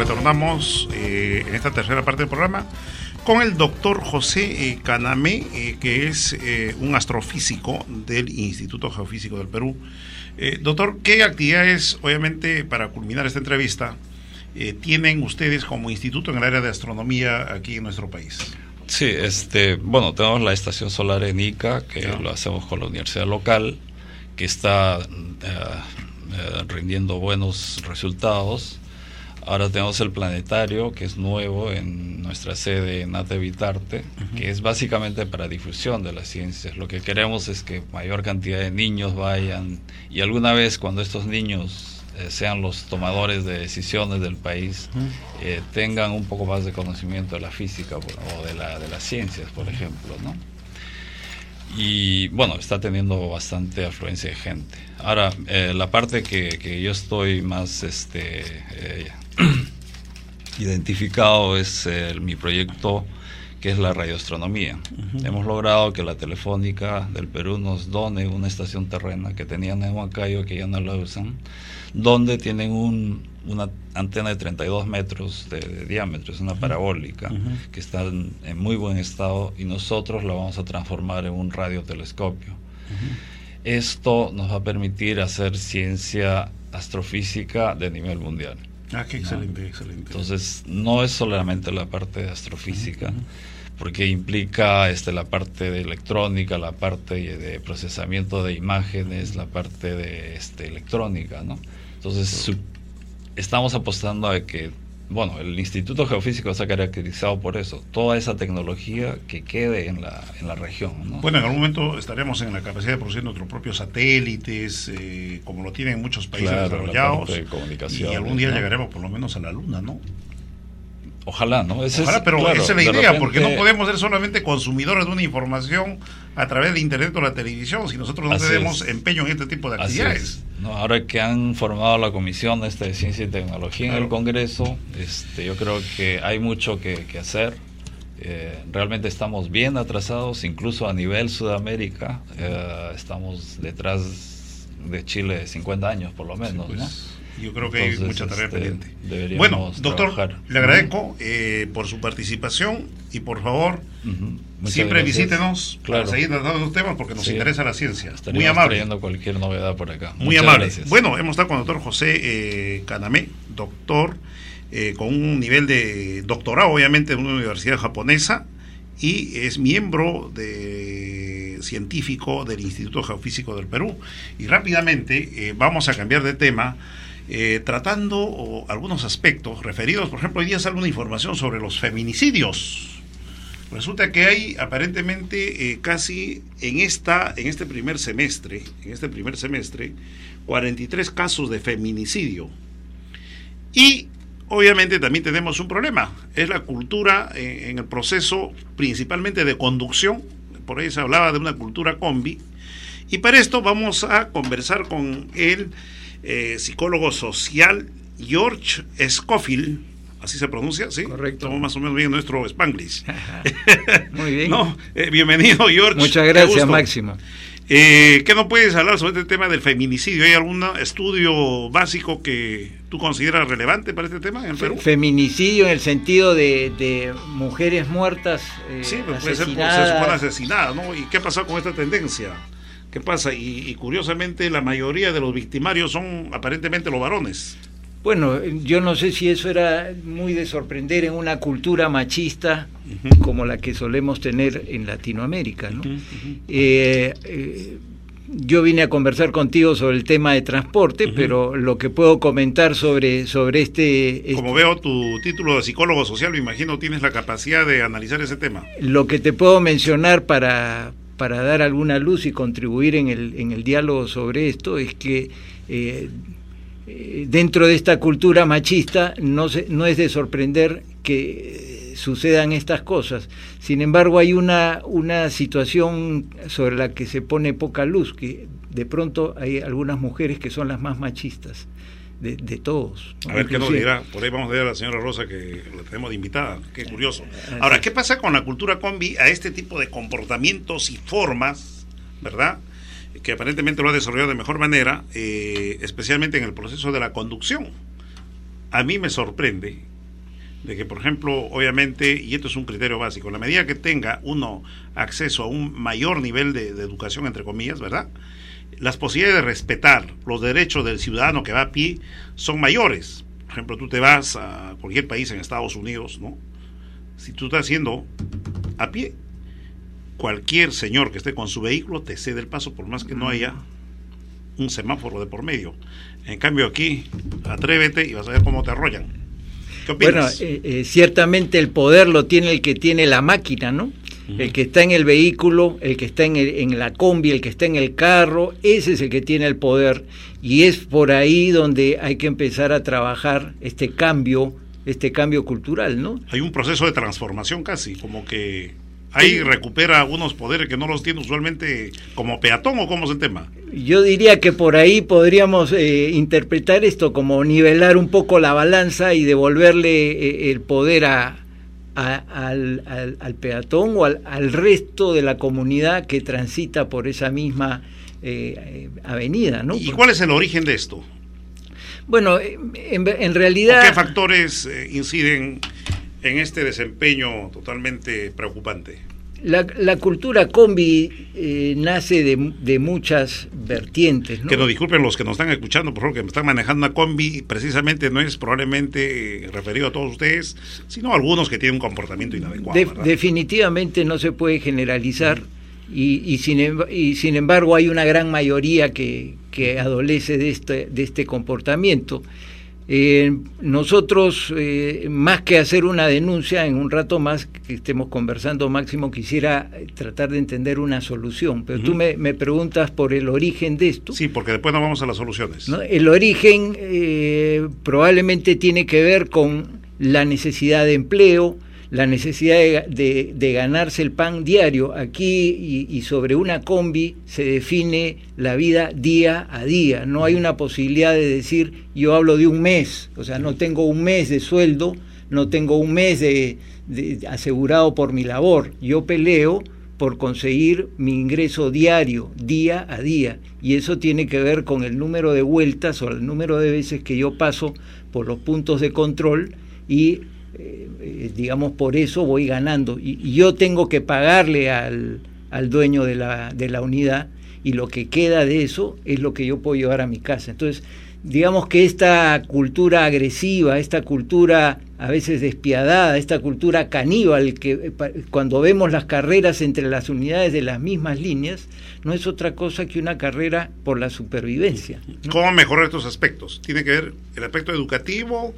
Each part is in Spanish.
retornamos en esta tercera parte del programa con el doctor José Canamé, que es un astrofísico del Instituto Geofísico del Perú. Doctor, ¿qué actividades, obviamente, para culminar esta entrevista, tienen ustedes como instituto en el área de astronomía aquí en nuestro país? Sí, bueno, tenemos la estación solar en Ica, que lo hacemos con la universidad local, que está rindiendo buenos resultados. Ahora tenemos el planetario, que es nuevo en nuestra sede en ATE Vitarte, que es básicamente para difusión de las ciencias. Lo que queremos es que mayor cantidad de niños vayan, y alguna vez cuando estos niños sean los tomadores de decisiones del país, tengan un poco más de conocimiento de la física o de las ciencias, por ejemplo, ¿no? Y bueno, está teniendo bastante afluencia de gente. Ahora, la parte que yo estoy más identificado es mi proyecto, que es la radioastronomía. Hemos logrado que la Telefónica del Perú nos done una estación terrena que tenían en Huancayo, que ya no la usan, donde tienen una antena de 32 metros de diámetro, es una parabólica, que está en muy buen estado, y nosotros la vamos a transformar en un radiotelescopio. Esto nos va a permitir hacer ciencia astrofísica de nivel mundial. Qué excelente, excelente. Entonces, no es solamente la parte de astrofísica, porque implica la parte de electrónica, la parte de procesamiento de imágenes, la parte de electrónica, ¿no? Entonces, estamos apostando a que, bueno, el Instituto Geofísico está caracterizado por eso, toda esa tecnología que quede en la región, ¿no? Bueno, en algún momento estaremos en la capacidad de producir nuestros propios satélites, como lo tienen muchos países desarrollados, de comunicación, y algún día llegaremos por lo menos a la Luna, ¿no? Ojalá, ¿no? Ojalá, pero claro, esa es la idea, repente, porque no podemos ser solamente consumidores de una información a través de internet o la televisión, si nosotros no tenemos empeño en este tipo de actividades. No, ahora que han formado la Comisión de Ciencia y Tecnología en el Congreso, yo creo que hay mucho que hacer. Realmente estamos bien atrasados, incluso a nivel Sudamérica, estamos detrás de Chile 50 años por lo menos, sí, pues, ¿no? Yo creo que hay mucha tarea pendiente. Bueno, doctor, trabajar. Le agradezco por su participación, y por favor, siempre visítenos para seguir tratando los temas, porque nos interesa la ciencia. Muy amable. Trayendo cualquier novedad por acá. Muy Muchas amable. Gracias. Bueno, hemos estado con el doctor José Canamé, doctor con un nivel de doctorado, obviamente, en una universidad japonesa, y es miembro científico del Instituto Geofísico del Perú. Y rápidamente vamos a cambiar de tema, tratando algunos aspectos referidos. Por ejemplo, hoy día sale una información sobre los feminicidios. Resulta que hay aparentemente casi en este primer semestre 43 casos de feminicidio. Y obviamente también tenemos un problema, es la cultura en el proceso principalmente de conducción. Por ahí se hablaba de una cultura combi, y para esto vamos a conversar con el psicólogo social George Scofield, así se pronuncia, ¿sí? Correcto. Estamos más o menos bien nuestro Spanglish. Muy bien. Bienvenido, George. Muchas gracias, Máximo. ¿Qué nos puedes hablar sobre este tema del feminicidio? ¿Hay algún estudio básico que tú consideras relevante para este tema en el Perú? Feminicidio en el sentido de mujeres muertas, sí, pues asesinadas. Se supone asesinadas, ¿no? ¿Y qué ha pasado con esta tendencia? ¿Qué pasa? Y curiosamente la mayoría de los victimarios son aparentemente los varones. Bueno, yo no sé si eso era muy de sorprender en una cultura machista como la que solemos tener en Latinoamérica, ¿no? Yo vine a conversar contigo sobre el tema de transporte, pero lo que puedo comentar sobre Como veo tu título de psicólogo social, me imagino tienes la capacidad de analizar ese tema. Lo que te puedo mencionar para dar alguna luz y contribuir en el diálogo sobre esto es que dentro de esta cultura machista no es de sorprender que sucedan estas cosas. Sin embargo, hay una situación sobre la que se pone poca luz, que de pronto hay algunas mujeres que son las más machistas de todos, ¿no? A ver, ¿qué nos dirá? Por ahí vamos a ver a la señora Rosa, que la tenemos de invitada. Qué curioso. Ahora, ¿qué pasa con la cultura combi a este tipo de comportamientos y formas, verdad?, que aparentemente lo ha desarrollado de mejor manera, especialmente en el proceso de la conducción? A mí me sorprende de que, por ejemplo, obviamente, y esto es un criterio básico, en la medida que tenga uno acceso a un mayor nivel de educación, entre comillas, ¿verdad?, las posibilidades de respetar los derechos del ciudadano que va a pie son mayores. Por ejemplo, tú te vas a cualquier país en Estados Unidos, ¿no? Si tú estás haciendo a pie, cualquier señor que esté con su vehículo te cede el paso por más que no haya un semáforo de por medio. En cambio aquí, atrévete y vas a ver cómo te arrollan. ¿Qué opinas? Bueno, ciertamente el poder lo tiene el que tiene la máquina, ¿no? El que está en el vehículo, el que está en la combi, el que está en el carro, ese es el que tiene el poder, y es por ahí donde hay que empezar a trabajar este cambio cultural, ¿no? Hay un proceso de transformación casi, como que ahí recupera algunos poderes que no los tiene usualmente como peatón, ¿o cómo es el tema? Yo diría que por ahí podríamos interpretar esto como nivelar un poco la balanza y devolverle el poder al peatón o al resto de la comunidad que transita por esa misma avenida, ¿no? ¿Y cuál es el origen de esto? Bueno, en realidad... ¿Qué factores inciden en este desempeño totalmente preocupante? La cultura combi nace de muchas vertientes, ¿no? Que nos disculpen los que nos están escuchando, por favor, que me están manejando una combi, precisamente no es probablemente referido a todos ustedes, sino a algunos que tienen un comportamiento inadecuado. Definitivamente no se puede generalizar, y sin embargo hay una gran mayoría que adolece de este comportamiento. Nosotros, más que hacer una denuncia, en un rato más que estemos conversando, Máximo, quisiera tratar de entender una solución, pero tú me preguntas por el origen de esto. Sí, porque después nos vamos a las soluciones, ¿no? El origen probablemente tiene que ver con la necesidad de empleo, la necesidad de ganarse el pan diario. Aquí y sobre una combi se define la vida día a día. No hay una posibilidad de decir, yo hablo de un mes, o sea, no tengo un mes de sueldo, no tengo un mes de asegurado por mi labor. Yo peleo por conseguir mi ingreso diario, día a día, y eso tiene que ver con el número de vueltas o el número de veces que yo paso por los puntos de control y digamos, por eso voy ganando, y yo tengo que pagarle al dueño de la unidad, y lo que queda de eso es lo que yo puedo llevar a mi casa. Entonces, digamos que esta cultura agresiva, esta cultura a veces despiadada, esta cultura caníbal, que cuando vemos las carreras entre las unidades de las mismas líneas, no es otra cosa que una carrera por la supervivencia, ¿no? ¿Cómo mejorar estos aspectos? ¿Tiene que ver el aspecto educativo?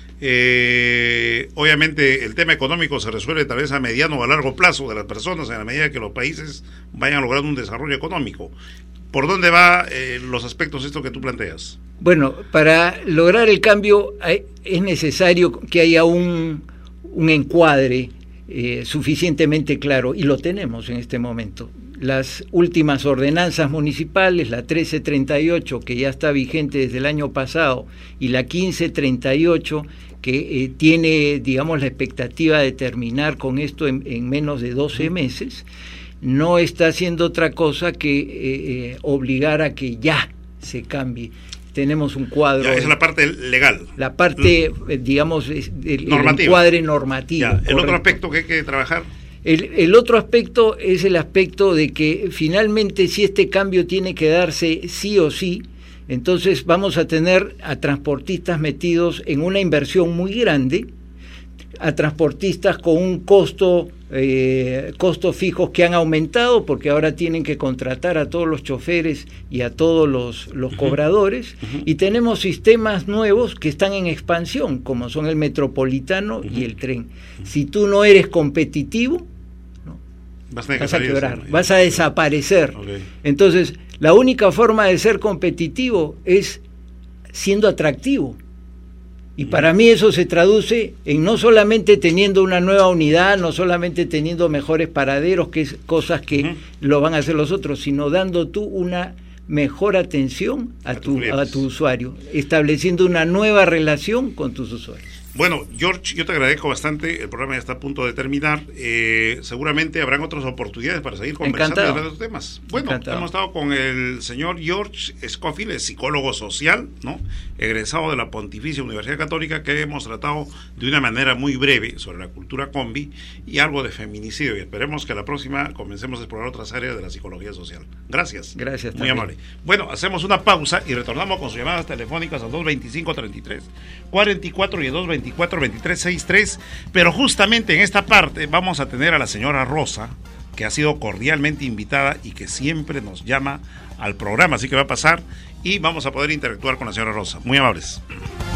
Obviamente el tema económico se resuelve tal vez a mediano o a largo plazo de las personas en la medida que los países vayan logrando un desarrollo económico. ¿Por dónde va los aspectos estos que tú planteas? Bueno, para lograr el cambio es necesario que haya un encuadre suficientemente claro, y lo tenemos en este momento. Las últimas ordenanzas municipales, la 1338, que ya está vigente desde el año pasado, y la 1538, que tiene, digamos, la expectativa de terminar con esto en menos de 12 meses, no está haciendo otra cosa que obligar a que ya se cambie. Tenemos un cuadro... Ya, esa es la parte legal. La parte, digamos, el encuadre normativo. Ya, el otro aspecto que hay que trabajar... El otro aspecto es el aspecto de que finalmente, si este cambio tiene que darse sí o sí, entonces vamos a tener a transportistas metidos en una inversión muy grande, a transportistas con un costos fijos que han aumentado, porque ahora tienen que contratar a todos los choferes y a todos los cobradores, y tenemos sistemas nuevos que están en expansión, como son el metropolitano y el tren. Si tú no eres competitivo, vas a quebrar, vas a desaparecer. Okay. Entonces, la única forma de ser competitivo es siendo atractivo. Y para mí eso se traduce en no solamente teniendo una nueva unidad, no solamente teniendo mejores paraderos, que es cosas que lo van a hacer los otros, sino dando tú una mejor atención a tu usuario, estableciendo una nueva relación con tus usuarios. Bueno, George, yo te agradezco bastante. El programa ya está a punto de terminar. Seguramente habrán otras oportunidades para seguir conversando de estos temas. Bueno, hemos estado con el señor George Scofield, es psicólogo social, ¿no? Egresado de la Pontificia Universidad Católica, que hemos tratado de una manera muy breve sobre la cultura combi y algo de feminicidio. Y esperemos que a la próxima comencemos a explorar otras áreas de la psicología social. Gracias. Gracias. Muy amable. Bueno, hacemos una pausa y retornamos con sus llamadas telefónicas al 225-33-44 y el 224-2363, pero justamente en esta parte vamos a tener a la señora Rosa, que ha sido cordialmente invitada y que siempre nos llama al programa, así que va a pasar y vamos a poder interactuar con la señora Rosa. Muy amables.